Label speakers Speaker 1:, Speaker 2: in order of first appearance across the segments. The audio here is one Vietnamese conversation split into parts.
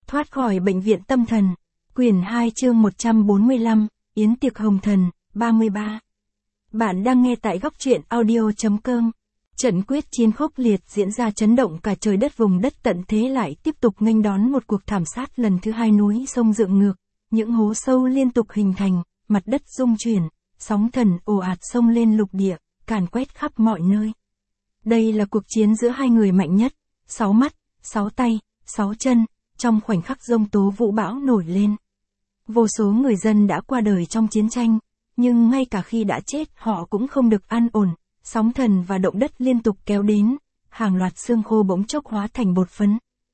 Speaker 1: Thoát khỏi bệnh viện tâm thần. Quyển 2 chương 145, Yến tiệc hồng thần, 33. Bạn đang nghe tại góc truyện audio.com. Trận quyết chiến khốc liệt diễn ra chấn động cả trời đất, vùng đất tận thế lại tiếp tục nghênh đón một cuộc thảm sát lần thứ hai. Núi sông dựng ngược, những hố sâu liên tục hình thành, mặt đất rung chuyển, sóng thần ồ ạt xông lên lục địa, càn quét khắp mọi nơi. Đây là cuộc chiến giữa hai người mạnh nhất, 6 mắt, 6 tay, 6 chân. Trong khoảnh khắc giông tố vũ bão nổi lên, vô số người dân đã qua đời trong chiến tranh, nhưng ngay cả khi đã chết họ cũng không được an ổn. Sóng thần và động đất liên tục kéo đến, hàng loạt xương khô bỗng chốc hóa thành bột phấn.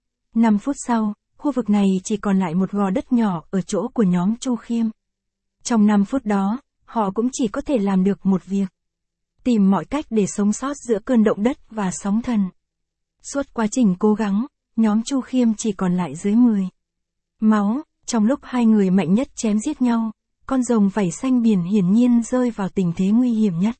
Speaker 1: 5 phút sau, khu vực này chỉ còn lại một gò đất nhỏ ở chỗ của nhóm Chu Khiêm. Trong 5 phút đó, họ cũng chỉ có thể làm được một việc: tìm mọi cách để sống sót giữa cơn động đất và sóng thần. Suốt quá trình cố gắng, nhóm Chu Khiêm chỉ còn lại dưới 10 máu. Trong lúc hai người mạnh nhất chém giết nhau, con rồng vảy xanh biển hiển nhiên rơi vào tình thế nguy hiểm nhất.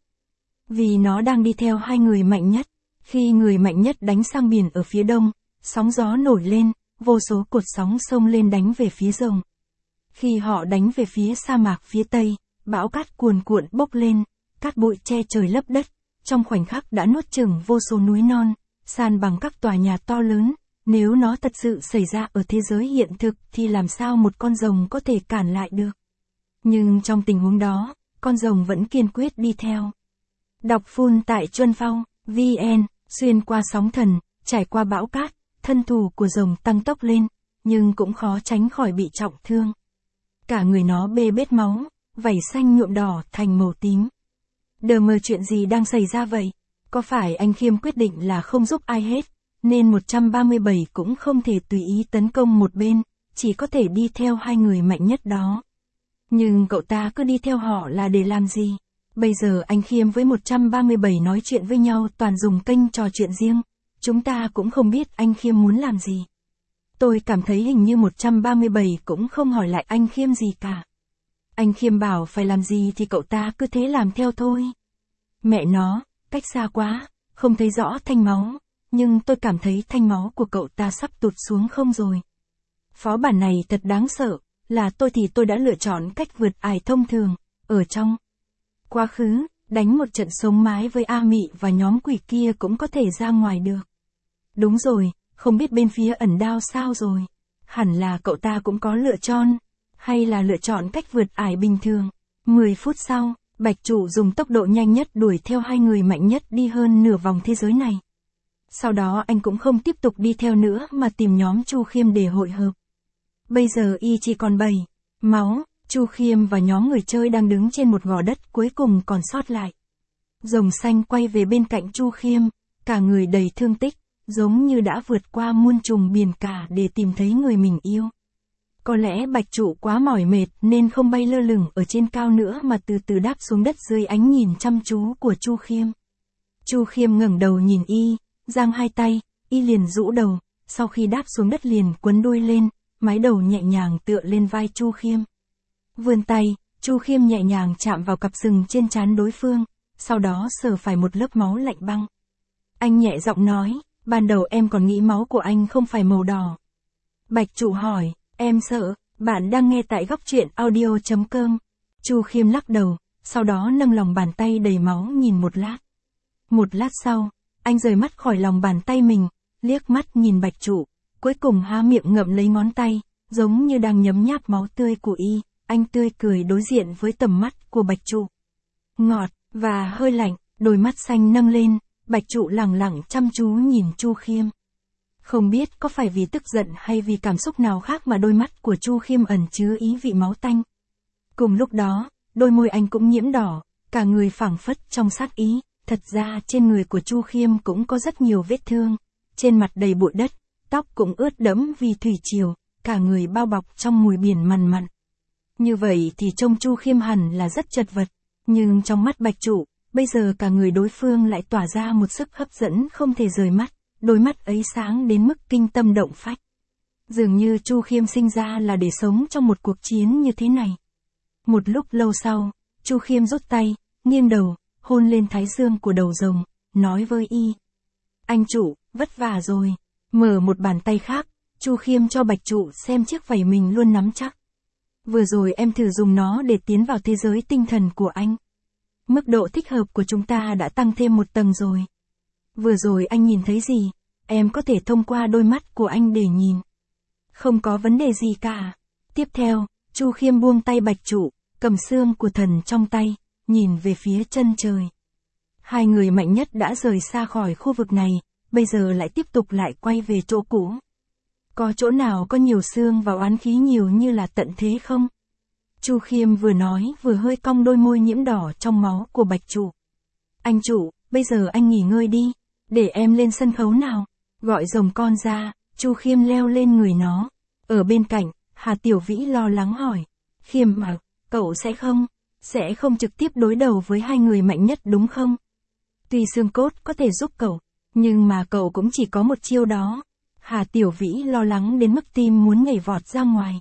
Speaker 1: Vì nó đang đi theo hai người mạnh nhất. Khi người mạnh nhất đánh sang biển ở phía đông, sóng gió nổi lên, vô số cột sóng xông lên đánh về phía rồng. Khi họ đánh về phía sa mạc phía tây, bão cát cuồn cuộn bốc lên, cát bụi che trời lấp đất, trong khoảnh khắc đã nuốt chửng vô số núi non, san bằng các tòa nhà to lớn. Nếu nó thật sự xảy ra ở thế giới hiện thực thì làm sao một con rồng có thể cản lại được? Nhưng trong tình huống đó, con rồng vẫn kiên quyết đi theo. Đọc full tại Chuân Phong, VN, xuyên qua sóng thần, trải qua bão cát, thân thủ của rồng tăng tốc lên, nhưng cũng khó tránh khỏi bị trọng thương. Cả người nó bê bết máu, vảy xanh nhuộm đỏ thành màu tím. Đờ mờ, chuyện gì đang xảy ra vậy? Có phải anh Khiêm quyết định là không giúp ai hết, nên 137 cũng không thể tùy ý tấn công một bên, chỉ có thể đi theo hai người mạnh nhất đó. Nhưng cậu ta cứ đi theo họ là để làm gì? Bây giờ anh Khiêm với 137 nói chuyện với nhau toàn dùng kênh trò chuyện riêng, chúng ta cũng không biết anh Khiêm muốn làm gì. Tôi cảm thấy hình như 137 cũng không hỏi lại anh Khiêm gì cả. Anh Khiêm bảo phải làm gì thì cậu ta cứ thế làm theo thôi. Mẹ nó, cách xa quá, không thấy rõ thanh máu. Nhưng tôi cảm thấy thanh máu của cậu ta sắp tụt xuống không rồi. Phó bản này thật đáng sợ, là tôi thì tôi đã lựa chọn cách vượt ải thông thường, ở trong quá khứ, đánh một trận sống mái với A Mị và nhóm quỷ kia cũng có thể ra ngoài được. Đúng rồi, không biết bên phía ẩn đao sao rồi. Hẳn là cậu ta cũng có lựa chọn, hay là lựa chọn cách vượt ải bình thường. 10 phút sau, Bạch Trụ dùng tốc độ nhanh nhất đuổi theo hai người mạnh nhất đi hơn nửa vòng thế giới này. Sau đó anh cũng không tiếp tục đi theo nữa mà tìm nhóm Chu Khiêm để hội hợp. Bây giờ y chỉ còn 7 máu, Chu Khiêm và nhóm người chơi đang đứng trên một gò đất cuối cùng còn sót lại. Rồng xanh quay về bên cạnh Chu Khiêm, cả người đầy thương tích, giống như đã vượt qua muôn trùng biển cả để tìm thấy người mình yêu. Có lẽ Bạch Trụ quá mỏi mệt nên không bay lơ lửng ở trên cao nữa mà từ từ đáp xuống đất dưới ánh nhìn chăm chú của Chu Khiêm. Chu Khiêm ngẩng đầu nhìn y, giang hai tay, y liền rũ đầu, sau khi đáp xuống đất liền quấn đuôi lên, mái đầu nhẹ nhàng tựa lên vai Chu Khiêm. Vươn tay, Chu Khiêm nhẹ nhàng chạm vào cặp sừng trên trán đối phương, sau đó sờ phải một lớp máu lạnh băng. Anh nhẹ giọng nói, ban đầu em còn nghĩ máu của anh không phải màu đỏ. Bạch Trụ hỏi, em sợ. Bạn đang nghe tại góc truyện audio.com. Chu Khiêm lắc đầu, sau đó nâng lòng bàn tay đầy máu nhìn một lát. Một lát sau, anh rời mắt khỏi lòng bàn tay mình, liếc mắt nhìn Bạch Trụ, cuối cùng há miệng ngậm lấy ngón tay, giống như đang nhấm nháp máu tươi của y. Anh tươi cười đối diện với tầm mắt của Bạch Trụ. Ngọt, và hơi lạnh, đôi mắt xanh nâng lên, Bạch Trụ lẳng lặng chăm chú nhìn Chu Khiêm. Không biết có phải vì tức giận hay vì cảm xúc nào khác mà đôi mắt của Chu Khiêm ẩn chứa ý vị máu tanh. Cùng lúc đó, đôi môi anh cũng nhiễm đỏ, cả người phảng phất trong sát ý. Thật ra trên người của Chu Khiêm cũng có rất nhiều vết thương, trên mặt đầy bụi đất, tóc cũng ướt đẫm vì thủy triều, cả người bao bọc trong mùi biển mằn mặn. Như vậy thì trông Chu Khiêm hẳn là rất chật vật, nhưng trong mắt Bạch Trụ, bây giờ cả người đối phương lại tỏa ra một sức hấp dẫn không thể rời mắt, đôi mắt ấy sáng đến mức kinh tâm động phách. Dường như Chu Khiêm sinh ra là để sống trong một cuộc chiến như thế này. Một lúc lâu sau, Chu Khiêm rút tay, nghiêng đầu, hôn lên thái dương của đầu rồng, nói với y. Anh Trụ, vất vả rồi. Mở một bàn tay khác, Chu Khiêm cho Bạch Trụ xem chiếc vảy mình luôn nắm chắc. Vừa rồi em thử dùng nó để tiến vào thế giới tinh thần của anh. Mức độ thích hợp của chúng ta đã tăng thêm một tầng rồi. Vừa rồi anh nhìn thấy gì, em có thể thông qua đôi mắt của anh để nhìn. Không có vấn đề gì cả. Tiếp theo, Chu Khiêm buông tay Bạch Trụ, cầm xương của thần trong tay, nhìn về phía chân trời. Hai người mạnh nhất đã rời xa khỏi khu vực này, bây giờ lại tiếp tục lại quay về chỗ cũ. Có chỗ nào có nhiều xương và oán khí nhiều như là tận thế không? Chu Khiêm vừa nói vừa hơi cong đôi môi nhiễm đỏ trong máu của Bạch Trụ. Anh Trụ, bây giờ anh nghỉ ngơi đi, để em lên sân khấu nào. Gọi rồng con ra, Chu Khiêm leo lên người nó. Ở bên cạnh, Hà Tiểu Vĩ lo lắng hỏi. Khiêm à, cậu sẽ không trực tiếp đối đầu với hai người mạnh nhất đúng không? Tuy xương cốt có thể giúp cậu, nhưng mà cậu cũng chỉ có một chiêu đó. Hà Tiểu Vĩ lo lắng đến mức tim muốn nhảy vọt ra ngoài.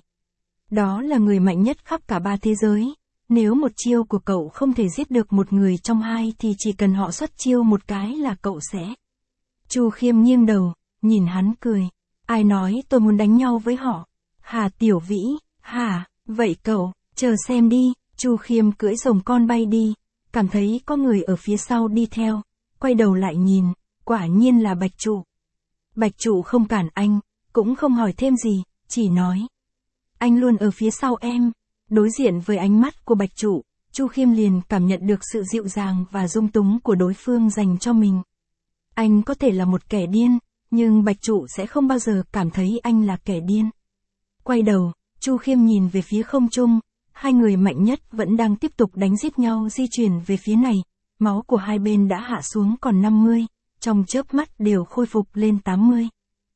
Speaker 1: Đó là người mạnh nhất khắp cả ba thế giới. Nếu một chiêu của cậu không thể giết được một người trong hai thì chỉ cần họ xuất chiêu một cái là cậu sẽ. Chu Khiêm nghiêng đầu, nhìn hắn cười. Ai nói tôi muốn đánh nhau với họ? Hà Tiểu Vĩ, hả, vậy cậu, chờ xem đi. Chu Khiêm cưỡi rồng con bay đi, cảm thấy có người ở phía sau đi theo, quay đầu lại nhìn, quả nhiên là Bạch Trụ. Bạch Trụ không cản anh, cũng không hỏi thêm gì, chỉ nói. Anh luôn ở phía sau em. Đối diện với ánh mắt của Bạch Trụ, Chu Khiêm liền cảm nhận được sự dịu dàng và dung túng của đối phương dành cho mình. Anh có thể là một kẻ điên, nhưng Bạch Trụ sẽ không bao giờ cảm thấy anh là kẻ điên. Quay đầu, Chu Khiêm nhìn về phía không trung, hai người mạnh nhất vẫn đang tiếp tục đánh giết nhau di chuyển về phía này, máu của hai bên đã hạ xuống còn 50, trong chớp mắt đều khôi phục lên 80.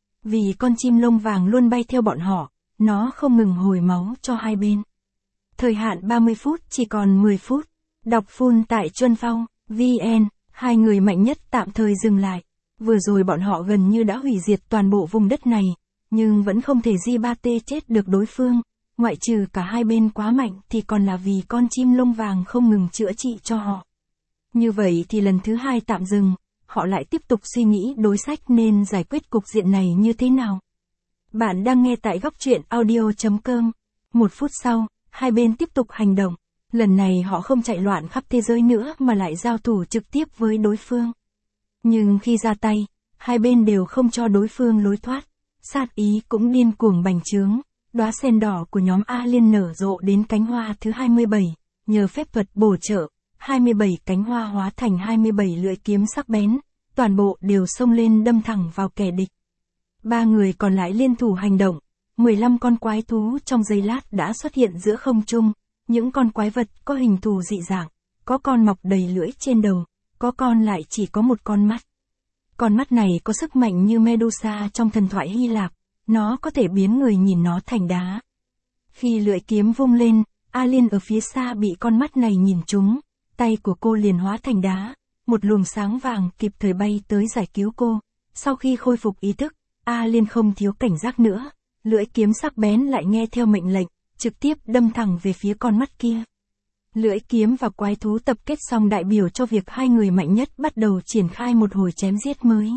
Speaker 1: Vì con chim lông vàng luôn bay theo bọn họ, nó không ngừng hồi máu cho hai bên. Thời hạn 30 phút chỉ còn 10 phút. Đọc full tại Chuân Phong, VN, hai người mạnh nhất tạm thời dừng lại. Vừa rồi bọn họ gần như đã hủy diệt toàn bộ vùng đất này, nhưng vẫn không thể G3T chết được đối phương. Ngoại trừ cả hai bên quá mạnh thì còn là vì con chim lông vàng không ngừng chữa trị cho họ. Như vậy thì lần thứ hai tạm dừng, họ lại tiếp tục suy nghĩ đối sách nên giải quyết cục diện này như thế nào. Bạn đang nghe tại góc truyện audio.com. Một phút sau, hai bên tiếp tục hành động. Lần này họ không chạy loạn khắp thế giới nữa mà lại giao thủ trực tiếp với đối phương. Nhưng khi ra tay, hai bên đều không cho đối phương lối thoát. Sát ý cũng điên cuồng bành trướng. Đóa sen đỏ của nhóm A Liên nở rộ đến cánh hoa thứ 27, nhờ phép thuật bổ trợ, 27 cánh hoa hóa thành 27 lưỡi kiếm sắc bén, toàn bộ đều xông lên đâm thẳng vào kẻ địch. Ba người còn lại liên thủ hành động, 15 con quái thú trong giây lát đã xuất hiện giữa không trung, những con quái vật có hình thù dị dạng, có con mọc đầy lưỡi trên đầu, có con lại chỉ có một con mắt. Con mắt này có sức mạnh như Medusa trong thần thoại Hy Lạp. Nó có thể biến người nhìn nó thành đá. Khi lưỡi kiếm vung lên, A Liên ở phía xa bị con mắt này nhìn trúng, tay của cô liền hóa thành đá, một luồng sáng vàng kịp thời bay tới giải cứu cô. Sau khi khôi phục ý thức, A Liên không thiếu cảnh giác nữa, lưỡi kiếm sắc bén lại nghe theo mệnh lệnh, trực tiếp đâm thẳng về phía con mắt kia. Lưỡi kiếm và quái thú tập kết xong đại biểu cho việc hai người mạnh nhất bắt đầu triển khai một hồi chém giết mới.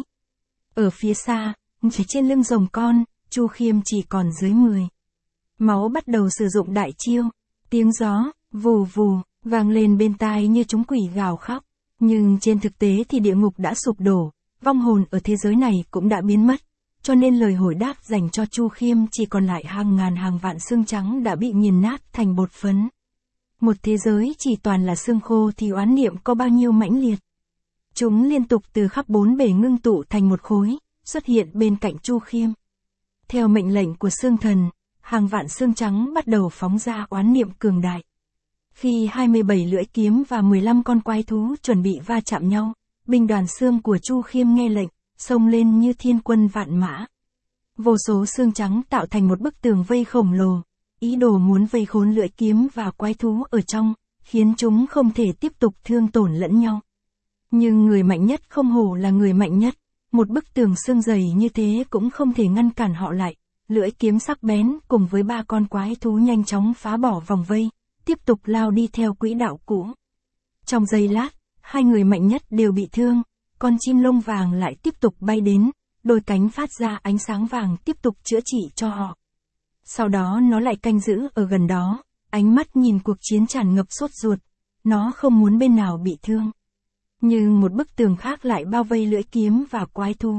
Speaker 1: Ở phía xa, chỉ trên lưng rồng con, Chu Khiêm chỉ còn dưới 10. Máu bắt đầu sử dụng đại chiêu, tiếng gió, vù vù, vang lên bên tai như chúng quỷ gào khóc. Nhưng trên thực tế thì địa ngục đã sụp đổ, vong hồn ở thế giới này cũng đã biến mất, cho nên lời hồi đáp dành cho Chu Khiêm chỉ còn lại hàng ngàn hàng vạn xương trắng đã bị nghiền nát thành bột phấn. Một thế giới chỉ toàn là xương khô thì oán niệm có bao nhiêu mãnh liệt. Chúng liên tục từ khắp bốn bề ngưng tụ thành một khối, xuất hiện bên cạnh Chu Khiêm. Theo mệnh lệnh của xương thần, hàng vạn xương trắng bắt đầu phóng ra oán niệm cường đại. Khi 27 lưỡi kiếm và 15 con quái thú chuẩn bị va chạm nhau, binh đoàn xương của Chu Khiêm nghe lệnh, xông lên như thiên quân vạn mã. Vô số xương trắng tạo thành một bức tường vây khổng lồ, ý đồ muốn vây khốn lưỡi kiếm và quái thú ở trong, khiến chúng không thể tiếp tục thương tổn lẫn nhau. Nhưng người mạnh nhất không hổ là người mạnh nhất. Một bức tường xương dày như thế cũng không thể ngăn cản họ lại, lưỡi kiếm sắc bén cùng với ba con quái thú nhanh chóng phá bỏ vòng vây, tiếp tục lao đi theo quỹ đạo cũ. Trong giây lát, hai người mạnh nhất đều bị thương, con chim lông vàng lại tiếp tục bay đến, đôi cánh phát ra ánh sáng vàng tiếp tục chữa trị cho họ. Sau đó nó lại canh giữ ở gần đó, ánh mắt nhìn cuộc chiến tràn ngập sốt ruột, nó không muốn bên nào bị thương. Nhưng một bức tường khác lại bao vây lưỡi kiếm và quái thú.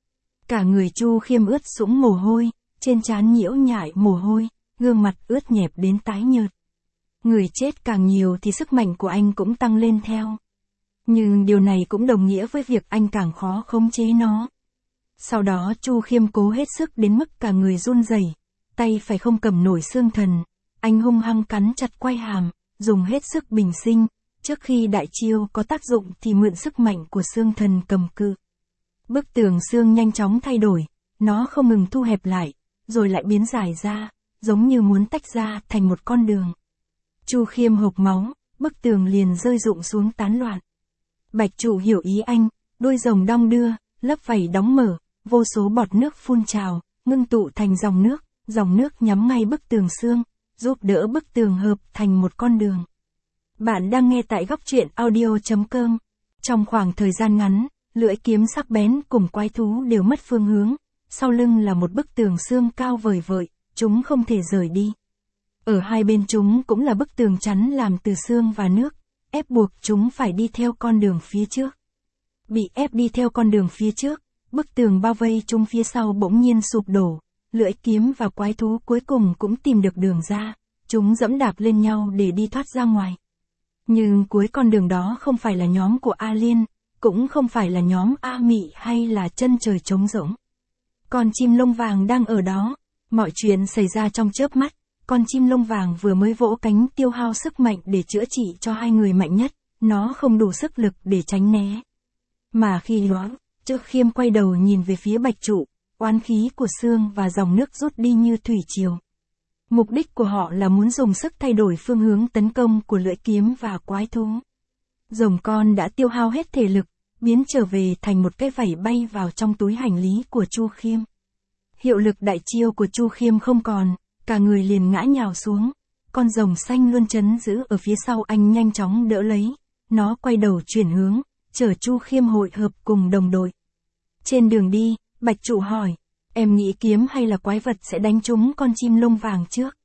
Speaker 1: Cả người Chu Khiêm ướt sũng mồ hôi, trên trán nhiễu nhại mồ hôi, gương mặt ướt nhẹp đến tái nhợt. Người chết càng nhiều thì sức mạnh của anh cũng tăng lên theo. Nhưng điều này cũng đồng nghĩa với việc anh càng khó khống chế nó. Sau đó Chu Khiêm cố hết sức đến mức cả người run rẩy, tay phải không cầm nổi xương thần, anh hung hăng cắn chặt quai hàm, dùng hết sức bình sinh, trước khi đại chiêu có tác dụng thì mượn sức mạnh của xương thần cầm cự. Bức tường xương nhanh chóng thay đổi, nó không ngừng thu hẹp lại, rồi lại biến dài ra, giống như muốn tách ra thành một con đường. Chu Khiêm hộc máu, bức tường liền rơi rụng xuống tán loạn. Bạch trụ hiểu ý anh, đuôi rồng đong đưa, lớp vảy đóng mở, vô số bọt nước phun trào, ngưng tụ thành dòng nước nhắm ngay bức tường xương, giúp đỡ bức tường hợp thành một con đường. Bạn đang nghe tại góc truyện audio.com. Trong khoảng thời gian ngắn, lưỡi kiếm sắc bén cùng quái thú đều mất phương hướng, sau lưng là một bức tường xương cao vời vợi, chúng không thể rời đi. Ở hai bên chúng cũng là bức tường chắn làm từ xương và nước, ép buộc chúng phải đi theo con đường phía trước. Bị ép đi theo con đường phía trước, bức tường bao vây chúng phía sau bỗng nhiên sụp đổ, lưỡi kiếm và quái thú cuối cùng cũng tìm được đường ra, chúng dẫm đạp lên nhau để đi thoát ra ngoài. Nhưng cuối con đường đó không phải là nhóm của A Liên, cũng không phải là nhóm A Mị hay là chân trời trống rỗng. Con chim lông vàng đang ở đó, mọi chuyện xảy ra trong chớp mắt, con chim lông vàng vừa mới vỗ cánh tiêu hao sức mạnh để chữa trị cho hai người mạnh nhất, nó không đủ sức lực để tránh né. Mà khi đó, Chu Khiêm quay đầu nhìn về phía Bạch trụ, oán khí của xương và dòng nước rút đi như thủy triều. Mục đích của họ là muốn dùng sức thay đổi phương hướng tấn công của lưỡi kiếm và quái thú. Rồng con đã tiêu hao hết thể lực, biến trở về thành một cái vảy bay vào trong túi hành lý của Chu Khiêm. Hiệu lực đại chiêu của Chu Khiêm không còn, cả người liền ngã nhào xuống, con rồng xanh luôn trấn giữ ở phía sau anh nhanh chóng đỡ lấy, nó quay đầu chuyển hướng, chở Chu Khiêm hội hợp cùng đồng đội. Trên đường đi, Bạch trụ hỏi, em nghĩ kiếm hay là quái vật sẽ đánh trúng con chim lông vàng trước?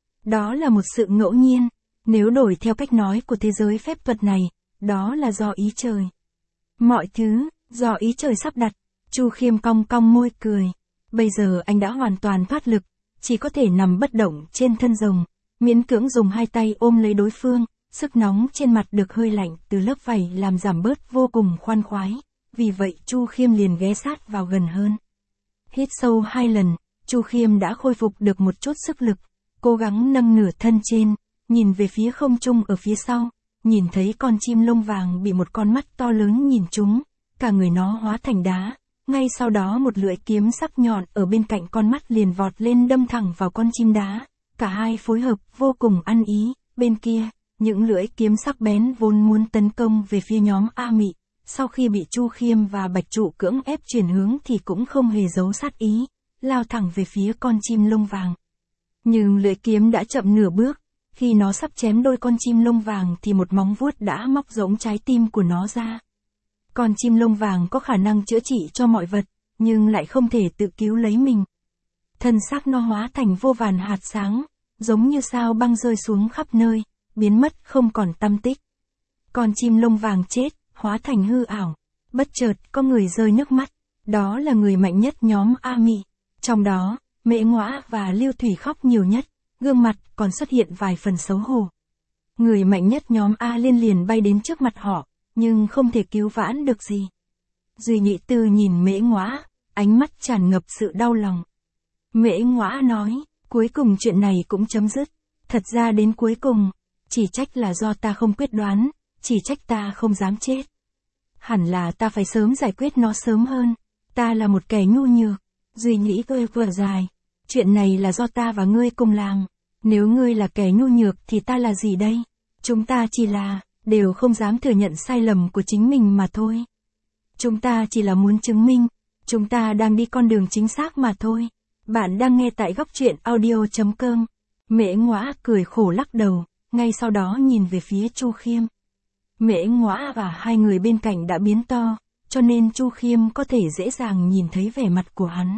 Speaker 1: Đó là một sự ngẫu nhiên, nếu đổi theo cách nói của thế giới phép thuật này, đó là do ý trời. Mọi thứ, do ý trời sắp đặt. Chu Khiêm cong cong môi cười. Bây giờ anh đã hoàn toàn thoát lực, chỉ có thể nằm bất động trên thân rồng, miễn cưỡng dùng hai tay ôm lấy đối phương, sức nóng trên mặt được hơi lạnh từ lớp vảy làm giảm bớt vô cùng khoan khoái, vì vậy Chu Khiêm liền ghé sát vào gần hơn. Hít sâu 2 lần, Chu Khiêm đã khôi phục được một chút sức lực, cố gắng nâng nửa thân trên, nhìn về phía không trung ở phía sau, nhìn thấy con chim lông vàng bị một con mắt to lớn nhìn trúng, cả người nó hóa thành đá, ngay sau đó một lưỡi kiếm sắc nhọn ở bên cạnh con mắt liền vọt lên đâm thẳng vào con chim đá, cả hai phối hợp vô cùng ăn ý. Bên kia, những lưỡi kiếm sắc bén vốn muốn tấn công về phía nhóm A Mị, sau khi bị Chu Khiêm và Bạch trụ cưỡng ép chuyển hướng thì cũng không hề giấu sát ý, lao thẳng về phía con chim lông vàng. Nhưng lưỡi kiếm đã chậm nửa bước, khi nó sắp chém đôi con chim lông vàng thì một móng vuốt đã móc giống trái tim của nó ra. Con chim lông vàng có khả năng chữa trị cho mọi vật, nhưng lại không thể tự cứu lấy mình. Thân xác nó hóa thành vô vàn hạt sáng, giống như sao băng rơi xuống khắp nơi, biến mất không còn tăm tích. Con chim lông vàng chết, hóa thành hư ảo. Bất chợt có người rơi nước mắt, đó là người mạnh nhất nhóm A Mị. Trong đó, Mễ Ngõa và Lưu Thủy khóc nhiều nhất, gương mặt còn xuất hiện vài phần xấu hổ. Người mạnh nhất nhóm A Liên liền bay đến trước mặt họ, nhưng không thể cứu vãn được gì. Duy Nhị Tư nhìn Mễ Ngõa, ánh mắt tràn ngập sự đau lòng. Mễ Ngõa nói, cuối cùng chuyện này cũng chấm dứt. Thật ra đến cuối cùng, chỉ trách là do ta không quyết đoán, chỉ trách ta không dám chết. Hẳn là ta phải sớm giải quyết nó sớm hơn. Ta là một kẻ nhu nhược. Duy Nhĩ cười vừa dài. Chuyện này là do ta và ngươi cùng làm. Nếu ngươi là kẻ nhu nhược thì ta là gì đây? Chúng ta chỉ là, đều không dám thừa nhận sai lầm của chính mình mà thôi. Chúng ta chỉ là muốn chứng minh, chúng ta đang đi con đường chính xác mà thôi. Bạn đang nghe tại góc truyện audio.com. Mễ Ngõa cười khổ lắc đầu, ngay sau đó nhìn về phía Chu Khiêm. Mễ Ngõa và hai người bên cạnh đã biến to, cho nên Chu Khiêm có thể dễ dàng nhìn thấy vẻ mặt của hắn.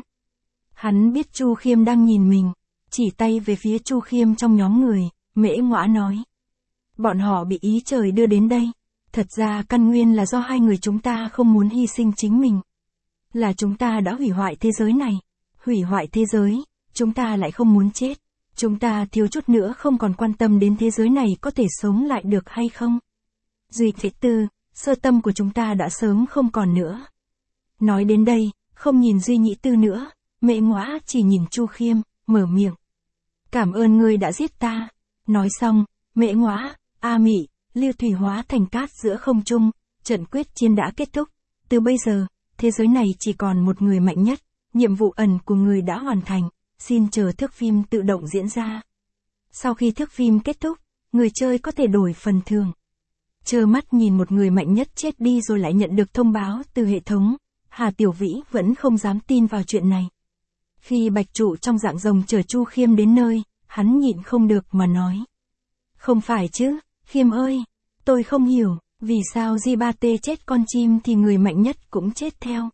Speaker 1: Hắn biết Chu Khiêm đang nhìn mình, chỉ tay về phía Chu Khiêm trong nhóm người, Mễ Ngõa nói. Bọn họ bị ý trời đưa đến đây. Thật ra căn nguyên là do hai người chúng ta không muốn hy sinh chính mình. Là chúng ta đã hủy hoại thế giới này. Hủy hoại thế giới, chúng ta lại không muốn chết. Chúng ta thiếu chút nữa không còn quan tâm đến thế giới này có thể sống lại được hay không. Duy Nhị Tư, sơ tâm của chúng ta đã sớm không còn nữa. Nói đến đây, không nhìn Duy Nhị Tư nữa, Mễ Ngõa chỉ nhìn Chu Khiêm, mở miệng. Cảm ơn ngươi đã giết ta. Nói xong, Mễ Ngõa, A Mị, Lưu Thủy hóa thành cát giữa không trung, trận quyết chiến đã kết thúc. Từ bây giờ, thế giới này chỉ còn một người mạnh nhất, nhiệm vụ ẩn của người đã hoàn thành, xin chờ thước phim tự động diễn ra. Sau khi thước phim kết thúc, người chơi có thể đổi phần thưởng. Trơ mắt nhìn một người mạnh nhất chết đi rồi lại nhận được thông báo từ hệ thống, Hà Tiểu Vĩ vẫn không dám tin vào chuyện này. Khi Bạch Trụ trong dạng rồng chở Chu Khiêm đến nơi, hắn nhịn không được mà nói. Không phải chứ, Khiêm ơi, tôi không hiểu, vì sao Di3T chết con chim thì người mạnh nhất cũng chết theo.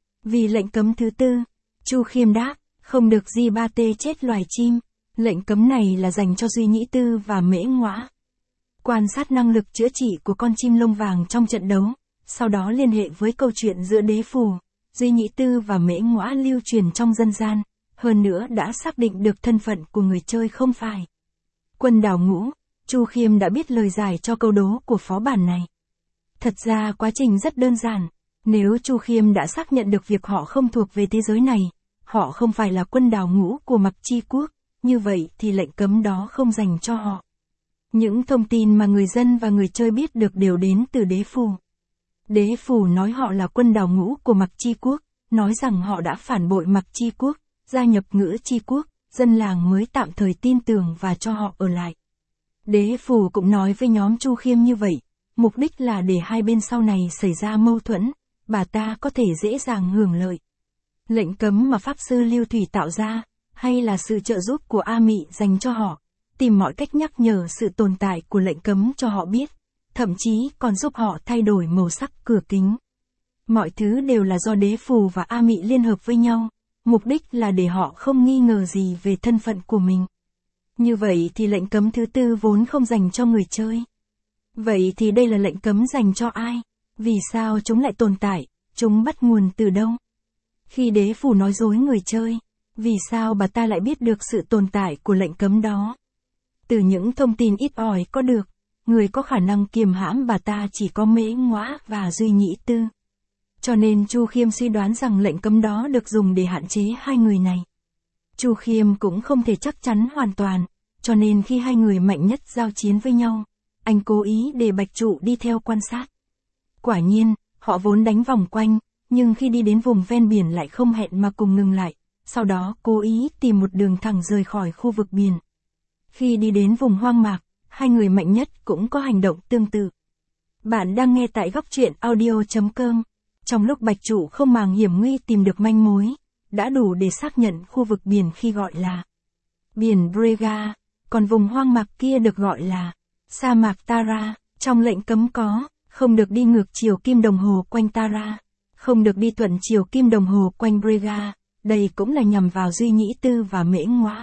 Speaker 1: Vì lệnh cấm thứ tư, Chu Khiêm đáp, không được Di3T chết loài chim, lệnh cấm này là dành cho Duy Nhĩ Tư và Mễ Ngõa. Quan sát năng lực chữa trị của con chim lông vàng trong trận đấu, sau đó liên hệ với câu chuyện giữa đế phù, Duy Nhĩ Tư và Mễ Ngõa lưu truyền trong dân gian, hơn nữa đã xác định được thân phận của người chơi không phải Quân Đào Ngũ. Chu Khiêm đã biết lời giải cho câu đố của phó bản này. Thật ra quá trình rất đơn giản, nếu Chu Khiêm đã xác nhận được việc họ không thuộc về thế giới này, họ không phải là Quân Đào Ngũ của Mặc Chi Quốc, như vậy thì lệnh cấm đó không dành cho họ. Những thông tin mà người dân và người chơi biết được đều đến từ đế phù. Đế phù nói họ là Quân Đào Ngũ của Mặc Chi Quốc, nói rằng họ đã phản bội Mặc Chi Quốc, gia nhập Ngữ Chi Quốc, dân làng mới tạm thời tin tưởng và cho họ ở lại. Đế phù cũng nói với nhóm Chu Khiêm như vậy, mục đích là để hai bên sau này xảy ra mâu thuẫn, bà ta có thể dễ dàng hưởng lợi. Lệnh cấm mà Pháp Sư Lưu Thủy tạo ra, hay là sự trợ giúp của A Mị dành cho họ, tìm mọi cách nhắc nhở sự tồn tại của lệnh cấm cho họ biết, thậm chí còn giúp họ thay đổi màu sắc cửa kính. Mọi thứ đều là do đế phù và A Mị liên hợp với nhau, mục đích là để họ không nghi ngờ gì về thân phận của mình. Như vậy thì lệnh cấm thứ tư vốn không dành cho người chơi. Vậy thì đây là lệnh cấm dành cho ai? Vì sao chúng lại tồn tại? Chúng bắt nguồn từ đâu? Khi đế phù nói dối người chơi, vì sao bà ta lại biết được sự tồn tại của lệnh cấm đó? Từ những thông tin ít ỏi có được, người có khả năng kiềm hãm bà ta chỉ có Mễ Ngõa và Duy Nhĩ Tư. Cho nên Chu Khiêm suy đoán rằng lệnh cấm đó được dùng để hạn chế hai người này. Chu Khiêm cũng không thể chắc chắn hoàn toàn, cho nên khi hai người mạnh nhất giao chiến với nhau, anh cố ý để Bạch Trụ đi theo quan sát. Quả nhiên, họ vốn đánh vòng quanh, nhưng khi đi đến vùng ven biển lại không hẹn mà cùng ngừng lại, sau đó cố ý tìm một đường thẳng rời khỏi khu vực biển. Khi đi đến vùng hoang mạc, hai người mạnh nhất cũng có hành động tương tự. Bạn đang nghe tại góc truyện audio.com. Trong lúc Bạch Trụ không màng hiểm nguy tìm được manh mối, đã đủ để xác nhận khu vực biển khi gọi là biển Brega, còn vùng hoang mạc kia được gọi là sa mạc Tara. Trong lệnh cấm có, không được đi ngược chiều kim đồng hồ quanh Tara, không được đi thuận chiều kim đồng hồ quanh Brega, đây cũng là nhằm vào Duy Nhĩ Tư và Mễ Ngõa.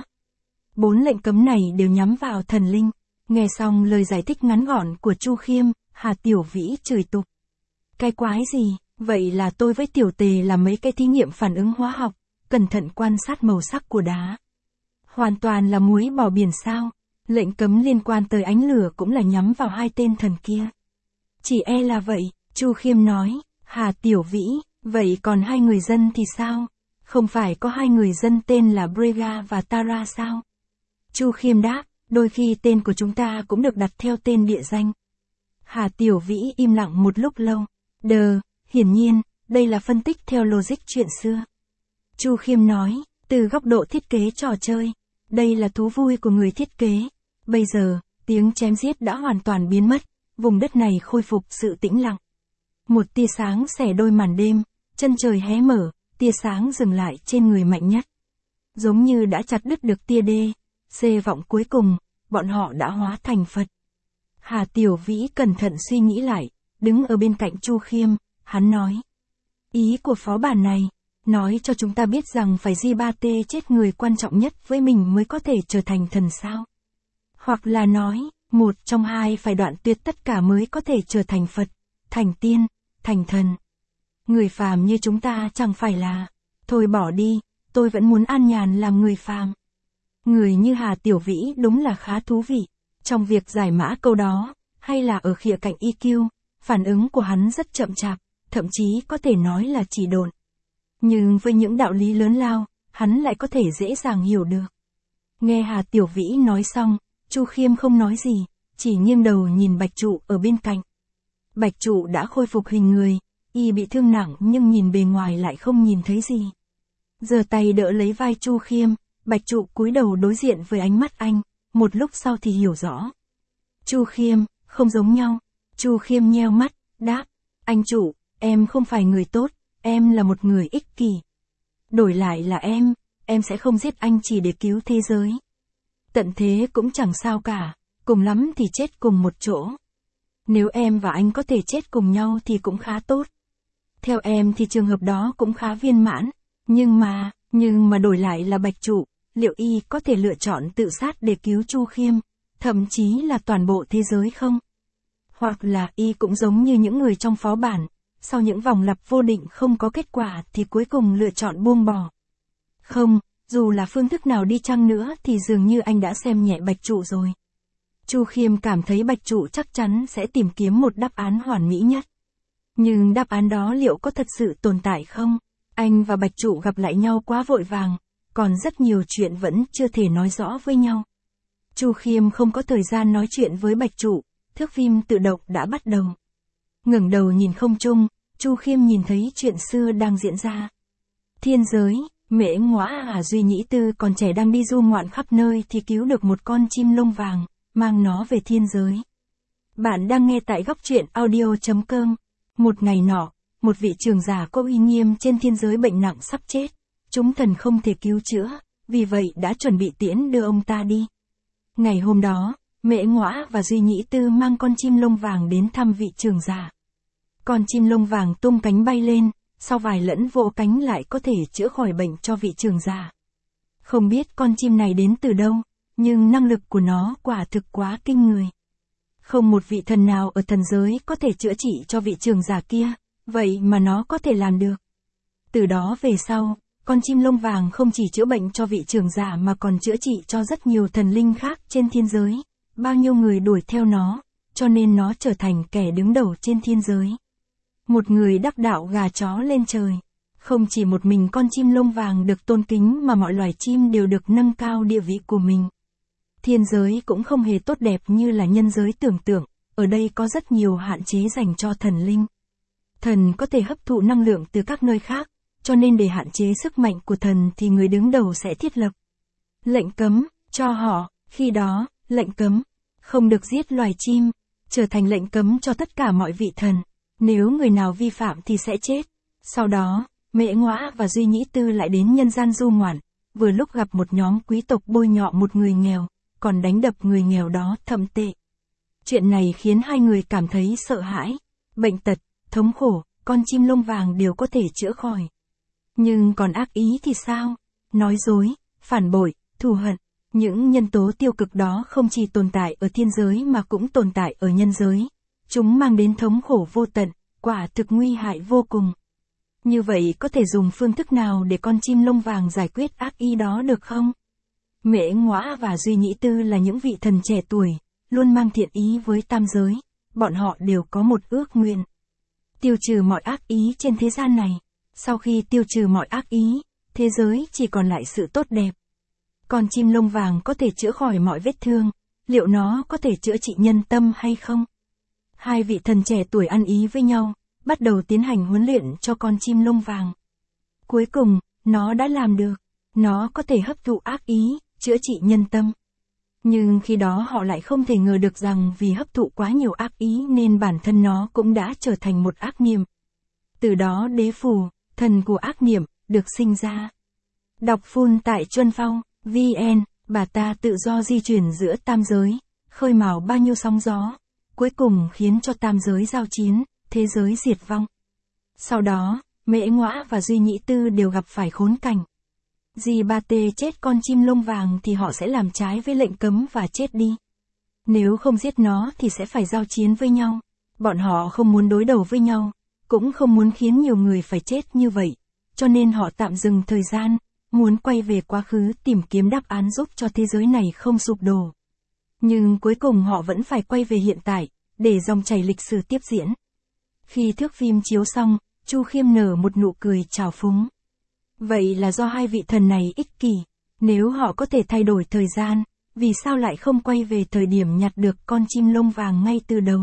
Speaker 1: 4 lệnh cấm này đều nhắm vào thần linh. Nghe xong lời giải thích ngắn gọn của Chu Khiêm, Hà Tiểu Vĩ chửi tục. Cái quái gì, vậy là tôi với Tiểu Tề làm mấy cái thí nghiệm phản ứng hóa học, cẩn thận quan sát màu sắc của đá. Hoàn toàn là muối bỏ biển sao, lệnh cấm liên quan tới ánh lửa cũng là nhắm vào hai tên thần kia. Chỉ e là vậy, Chu Khiêm nói, Hà Tiểu Vĩ, vậy còn hai người dân thì sao? Không phải có hai người dân tên là Brega và Tara sao? Chu Khiêm đáp, đôi khi tên của chúng ta cũng được đặt theo tên địa danh. Hà Tiểu Vĩ im lặng một lúc lâu. Hiển nhiên, đây là phân tích theo logic chuyện xưa. Chu Khiêm nói, từ góc độ thiết kế trò chơi, đây là thú vui của người thiết kế. Bây giờ, tiếng chém giết đã hoàn toàn biến mất, vùng đất này khôi phục sự tĩnh lặng. Một tia sáng xẻ đôi màn đêm, chân trời hé mở, tia sáng dừng lại trên người mạnh nhất. Giống như đã chặt đứt được tia vọng cuối cùng, bọn họ đã hóa thành Phật. Hà Tiểu Vĩ cẩn thận suy nghĩ lại, đứng ở bên cạnh Chu Khiêm, hắn nói, Ý của phó bản này, nói cho chúng ta biết rằng phải G3T chết người quan trọng nhất với mình mới có thể trở thành thần sao. Hoặc là nói, một trong hai phải đoạn tuyệt tất cả mới có thể trở thành Phật, thành tiên, thành thần. Người phàm như chúng ta chẳng phải là, thôi bỏ đi, tôi vẫn muốn an nhàn làm người phàm. Người như Hà Tiểu Vĩ đúng là khá thú vị, trong việc giải mã câu đó, hay là ở khía cạnh EQ, phản ứng của hắn rất chậm chạp, thậm chí có thể nói là chỉ độn. Nhưng với những đạo lý lớn lao, hắn lại có thể dễ dàng hiểu được. Nghe Hà Tiểu Vĩ nói xong, Chu Khiêm không nói gì, chỉ nghiêng đầu nhìn Bạch Trụ ở bên cạnh. Bạch Trụ đã khôi phục hình người, y bị thương nặng nhưng nhìn bề ngoài lại không nhìn thấy gì. Giơ tay đỡ lấy vai Chu Khiêm, Bạch Trụ cúi đầu đối diện với ánh mắt anh, một lúc sau thì hiểu rõ. Chu Khiêm, không giống nhau. Chu Khiêm nheo mắt, đáp, anh Trụ, em không phải người tốt, em là một người ích kỷ. Đổi lại là em sẽ không giết anh chỉ để cứu thế giới. Tận thế cũng chẳng sao cả, cùng lắm thì chết cùng một chỗ. Nếu em và anh có thể chết cùng nhau thì cũng khá tốt. Theo em thì trường hợp đó cũng khá viên mãn, nhưng mà đổi lại là Bạch Trụ, liệu y có thể lựa chọn tự sát để cứu Chu Khiêm, thậm chí là toàn bộ thế giới không? Hoặc là y cũng giống như những người trong phó bản, sau những vòng lặp vô định không có kết quả thì cuối cùng lựa chọn buông bỏ. Không, dù là phương thức nào đi chăng nữa thì dường như anh đã xem nhẹ Bạch Trụ rồi. Chu Khiêm cảm thấy Bạch Trụ chắc chắn sẽ tìm kiếm một đáp án hoàn mỹ nhất. Nhưng đáp án đó liệu có thật sự tồn tại không? Anh và Bạch Trụ gặp lại nhau quá vội vàng, còn rất nhiều chuyện vẫn chưa thể nói rõ với nhau. Chu Khiêm không có thời gian nói chuyện với Bạch Trụ, thước phim tự động đã bắt đầu. Ngẩng đầu nhìn không trung, Chu Khiêm nhìn thấy chuyện xưa đang diễn ra. Thiên giới, Mễ Ngõa Duy Nhĩ Tư còn trẻ đang đi du ngoạn khắp nơi thì cứu được một con chim lông vàng, mang nó về thiên giới. Bạn đang nghe tại góc truyện audio.com. Một ngày nọ, một vị trưởng giả có uy nghiêm trên thiên giới bệnh nặng sắp chết. Chúng thần không thể cứu chữa, vì vậy đã chuẩn bị tiễn đưa ông ta đi. Ngày hôm đó, Mễ Ngõa và Duy Nhĩ Tư mang con chim lông vàng đến thăm vị trưởng giả. Con chim lông vàng tung cánh bay lên, sau vài lẫn vỗ cánh lại có thể chữa khỏi bệnh cho vị trưởng giả. Không biết con chim này đến từ đâu, nhưng năng lực của nó quả thực quá kinh người. Không một vị thần nào ở thần giới có thể chữa trị cho vị trưởng giả kia, vậy mà nó có thể làm được. Từ đó về sau, con chim lông vàng không chỉ chữa bệnh cho vị trưởng giả mà còn chữa trị cho rất nhiều thần linh khác trên thiên giới. Bao nhiêu người đuổi theo nó, cho nên nó trở thành kẻ đứng đầu trên thiên giới. Một người đắc đạo gà chó lên trời. Không chỉ một mình con chim lông vàng được tôn kính mà mọi loài chim đều được nâng cao địa vị của mình. Thiên giới cũng không hề tốt đẹp như là nhân giới tưởng tượng, ở đây có rất nhiều hạn chế dành cho thần linh. Thần có thể hấp thụ năng lượng từ các nơi khác, cho nên để hạn chế sức mạnh của thần thì người đứng đầu sẽ thiết lập lệnh cấm cho họ, khi đó, lệnh cấm không được giết loài chim, trở thành lệnh cấm cho tất cả mọi vị thần. Nếu người nào vi phạm thì sẽ chết. Sau đó, Mễ Ngõa và Duy Nhĩ Tư lại đến nhân gian du ngoạn, vừa lúc gặp một nhóm quý tộc bôi nhọ một người nghèo, còn đánh đập người nghèo đó thậm tệ. Chuyện này khiến hai người cảm thấy sợ hãi, bệnh tật, thống khổ, con chim lông vàng đều có thể chữa khỏi. Nhưng còn ác ý thì sao? Nói dối, phản bội, thù hận, những nhân tố tiêu cực đó không chỉ tồn tại ở thiên giới mà cũng tồn tại ở nhân giới. Chúng mang đến thống khổ vô tận, quả thực nguy hại vô cùng. Như vậy có thể dùng phương thức nào để con chim lông vàng giải quyết ác ý đó được không? Mễ Ngõa và Duy Nhĩ Tư là những vị thần trẻ tuổi, luôn mang thiện ý với tam giới. Bọn họ đều có một ước nguyện. Tiêu trừ mọi ác ý trên thế gian này. Sau khi tiêu trừ mọi ác ý, thế giới chỉ còn lại sự tốt đẹp. Con chim lông vàng có thể chữa khỏi mọi vết thương, liệu nó có thể chữa trị nhân tâm hay không? Hai vị thần trẻ tuổi ăn ý với nhau, bắt đầu tiến hành huấn luyện cho con chim lông vàng. Cuối cùng, nó đã làm được. Nó có thể hấp thụ ác ý, chữa trị nhân tâm. Nhưng khi đó họ lại không thể ngờ được rằng vì hấp thụ quá nhiều ác ý nên bản thân nó cũng đã trở thành một ác niệm. Từ đó đế phù, thần của ác niệm, được sinh ra. Đọc full tại Chuân Phong, VN, bà ta tự do di chuyển giữa tam giới, khơi mào bao nhiêu sóng gió, cuối cùng khiến cho tam giới giao chiến, thế giới diệt vong. Sau đó, Mễ Ngõa và Duy Nhĩ Tư đều gặp phải khốn cảnh. Dì Ba Tê chết con chim lông vàng thì họ sẽ làm trái với lệnh cấm và chết đi. Nếu không giết nó thì sẽ phải giao chiến với nhau. Bọn họ không muốn đối đầu với nhau, cũng không muốn khiến nhiều người phải chết như vậy, cho nên họ tạm dừng thời gian, muốn quay về quá khứ tìm kiếm đáp án giúp cho thế giới này không sụp đổ. Nhưng cuối cùng họ vẫn phải quay về hiện tại, để dòng chảy lịch sử tiếp diễn. Khi thước phim chiếu xong, Chu Khiêm nở một nụ cười trào phúng. Vậy là do hai vị thần này ích kỷ, nếu họ có thể thay đổi thời gian, vì sao lại không quay về thời điểm nhặt được con chim lông vàng ngay từ đầu?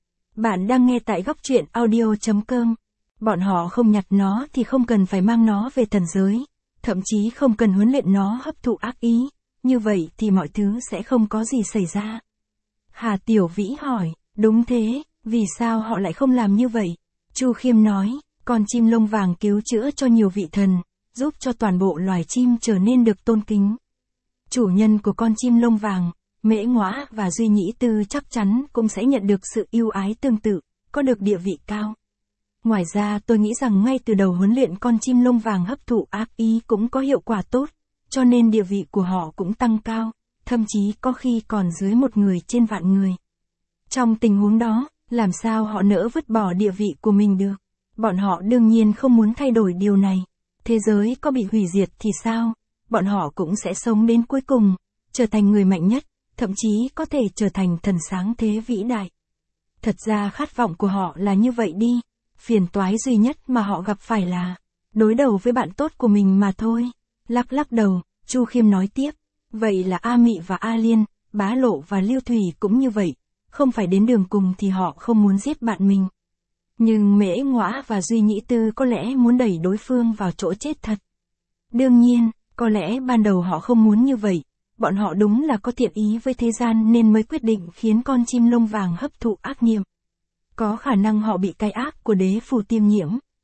Speaker 1: Bạn đang nghe tại góc truyện audio.com. Bọn họ không nhặt nó thì không cần phải mang nó về thần giới, thậm chí không cần huấn luyện nó hấp thụ ác ý, như vậy thì mọi thứ sẽ không có gì xảy ra. Hà Tiểu Vĩ hỏi, đúng thế, vì sao họ lại không làm như vậy? Chu Khiêm nói, con chim lông vàng cứu chữa cho nhiều vị thần, giúp cho toàn bộ loài chim trở nên được tôn kính. Chủ nhân của con chim lông vàng, Mễ Ngõa và Duy Nhĩ Tư chắc chắn cũng sẽ nhận được sự ưu ái tương tự, có được địa vị cao. Ngoài ra tôi nghĩ rằng ngay từ đầu huấn luyện con chim lông vàng hấp thụ ác ý cũng có hiệu quả tốt, cho nên địa vị của họ cũng tăng cao, thậm chí có khi còn dưới một người trên vạn người. Trong tình huống đó, làm sao họ nỡ vứt bỏ địa vị của mình được? Bọn họ đương nhiên không muốn thay đổi điều này. Thế giới có bị hủy diệt thì sao? Bọn họ cũng sẽ sống đến cuối cùng, trở thành người mạnh nhất, thậm chí có thể trở thành thần sáng thế vĩ đại. Thật ra khát vọng của họ là như vậy đi, phiền toái duy nhất mà họ gặp phải là đối đầu với bạn tốt của mình mà thôi. Lắc lắc đầu, Chu Khiêm nói tiếp, vậy là A Mị và A Liên, Bá Lộ và Lưu Thủy cũng như vậy, không phải đến đường cùng thì họ không muốn giết bạn mình. Nhưng Mễ Ngõa và Duy Nhĩ Tư có lẽ muốn đẩy đối phương vào chỗ chết thật. Đương nhiên, có lẽ ban đầu họ không muốn như vậy, bọn họ đúng là có thiện ý với thế gian nên mới quyết định khiến con chim lông vàng hấp thụ ác niệm. Có khả năng họ bị cái ác của đế phù tiêm nhiễm.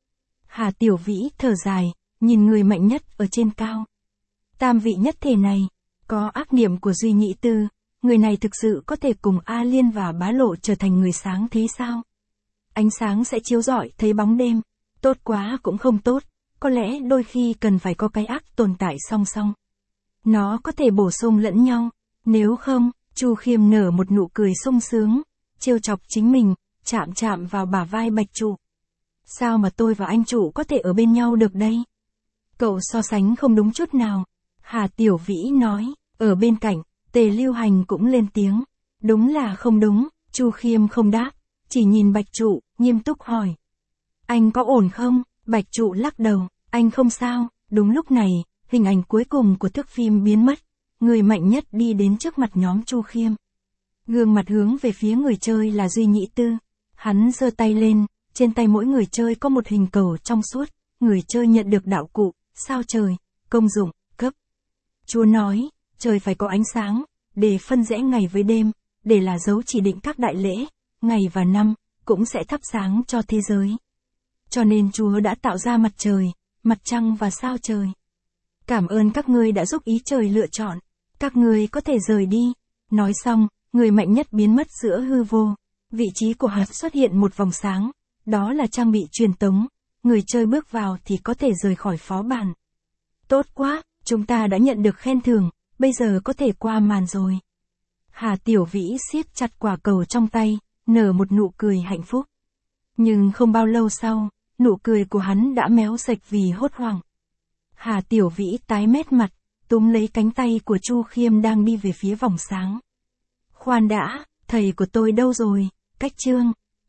Speaker 1: Hà Tiểu Vĩ thở dài, nhìn người mạnh nhất ở trên cao. Tam vị nhất thể này, có ác niệm của Duy Nhĩ Tư, người này thực sự có thể cùng A Liên và Bá Lộ trở thành người sáng thế sao? Ánh sáng sẽ chiếu rọi thấy bóng đêm, tốt quá cũng không tốt, có lẽ đôi khi cần phải có cái ác tồn tại song song. Nó có thể bổ sung lẫn nhau, nếu không, Chu Khiêm nở một nụ cười sung sướng, trêu chọc chính mình, chạm chạm vào bả vai Bạch Trụ. Sao mà tôi và anh Trụ có thể ở bên nhau được đây? Cậu so sánh không đúng chút nào. Hà Tiểu Vĩ nói, ở bên cạnh, Tề Lưu Hành cũng lên tiếng. Đúng là không đúng, Chu Khiêm không đáp, chỉ nhìn Bạch Trụ, nghiêm túc hỏi. Anh có ổn không? Bạch Trụ lắc đầu, anh không sao. Đúng lúc này, hình ảnh cuối cùng của thước phim biến mất, người mạnh nhất đi đến trước mặt nhóm Chu Khiêm. Gương mặt hướng về phía người chơi là Duy Nhĩ Tư. Hắn giơ tay lên, trên tay mỗi người chơi có một hình cầu trong suốt, người chơi nhận được đạo cụ, sao trời, công dụng, cấp. Chúa nói, trời phải có ánh sáng, để phân rẽ ngày với đêm, để là dấu chỉ định các đại lễ, ngày và năm, cũng sẽ thắp sáng cho thế giới. Cho nên Chúa đã tạo ra mặt trời, mặt trăng và sao trời. Cảm ơn các ngươi đã giúp ý trời lựa chọn, các ngươi có thể rời đi. Nói xong, người mạnh nhất biến mất giữa hư vô. Vị trí của hắn xuất hiện một vòng sáng, đó là trang bị truyền tống, người chơi bước vào thì có thể rời khỏi phó bản. Tốt quá, chúng ta đã nhận được khen thưởng, bây giờ có thể qua màn rồi. Hà Tiểu Vĩ siết chặt quả cầu trong tay, nở một nụ cười hạnh phúc. Nhưng không bao lâu sau, nụ cười của hắn đã méo sạch vì hốt hoảng. Hà Tiểu Vĩ tái mét mặt, túm lấy cánh tay của Chu Khiêm đang đi về phía vòng sáng. Khoan đã, thầy của tôi đâu rồi? Cách chương